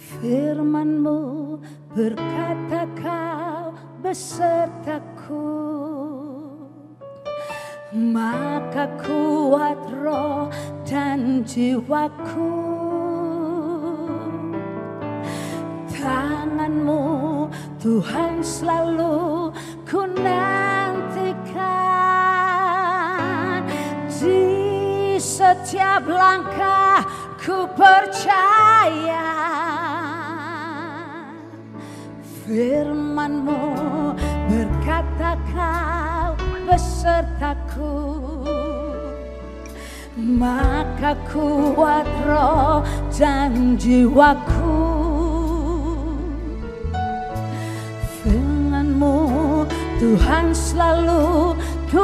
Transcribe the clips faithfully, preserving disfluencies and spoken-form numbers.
Firman-Mu berkata Kau besertaku, maka kuat roh dan jiwaku. Tangan-Mu Tuhan selalu ku nantikan, di setiap langkah ku percaya. Firman-Mu berkata Kau besertaku, maka kuat roh dan jiwaku. Firman-Mu Tuhan selalu ku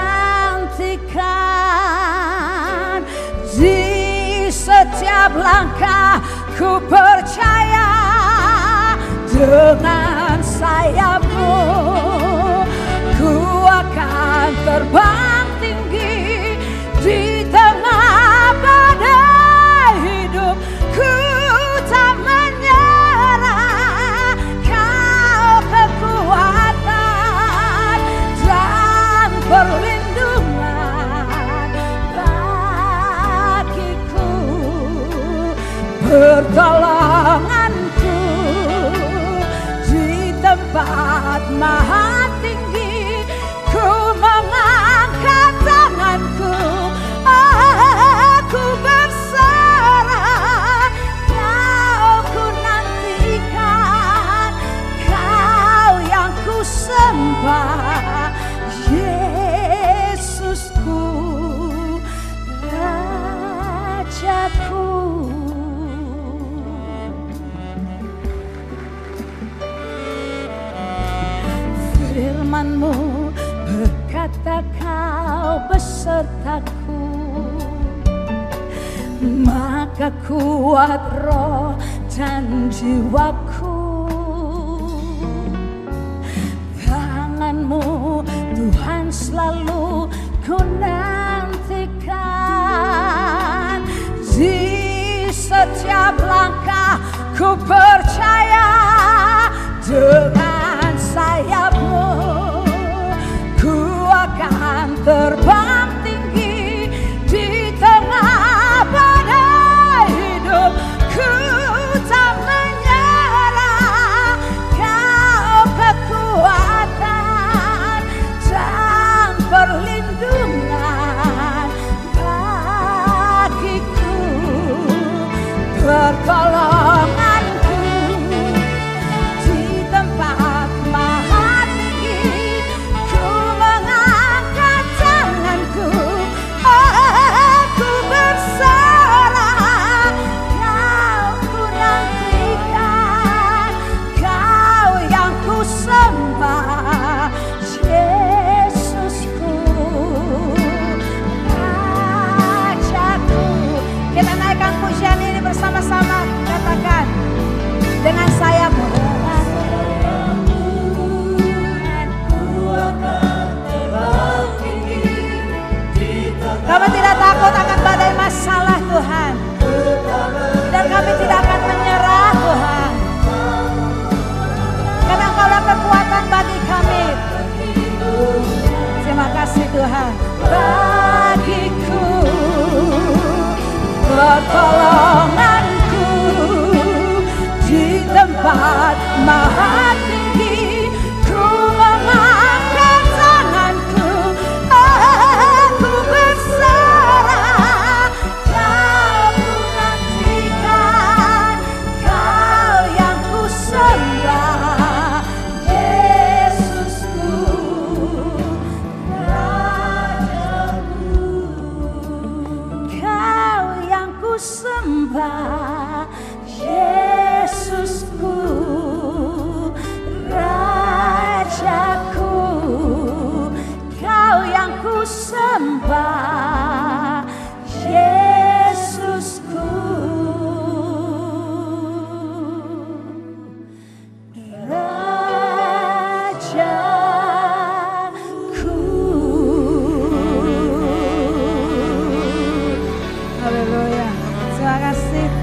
nantikan, di setiap langkah ku percaya. Dengan sayap-Mu ku akan terbang tinggi di tengah badai hidup. Ku tak menyerah, Kau kekuatan dan perlindungan bagiku, pertolonganku di tempat maha tinggi. Ku mengangkat tanganku, aku berserah. Kau ku nantikan, Kau yang ku sembah, Yesusku, Rajaku. Firman-Mu berkata Kau besertaku, maka kuat roh dan jiwaku. Tangan-Mu Tuhan selalu ku nantikan, di setiap langkah ku percaya. Dengan sayap-Mu ku akan terbang tinggi di tengah badai hidup. Ku tak menyerah, Kau kekuatan dan perlindungan bagiku, pertolongan sama-sama katakan, dengan sayap-Mu kami tidak takut akan badai masalah Tuhan, dan kami tidak akan menyerah Tuhan, karena Engkaulah kekuatan bagi kami. Terima kasih Tuhan. Bagiku pertolonganku di tempat maha tinggi. Ku mengangkat tanganku, aku berserah. Kau ku nantikan, Kau yang ku sembah, Yesusku, Rajaku. Kau yang ku sembah, Yesusku, Rajaku. Kau yang ku sembah, Yesusku, Rajaku. Haleluya. Terima kasih.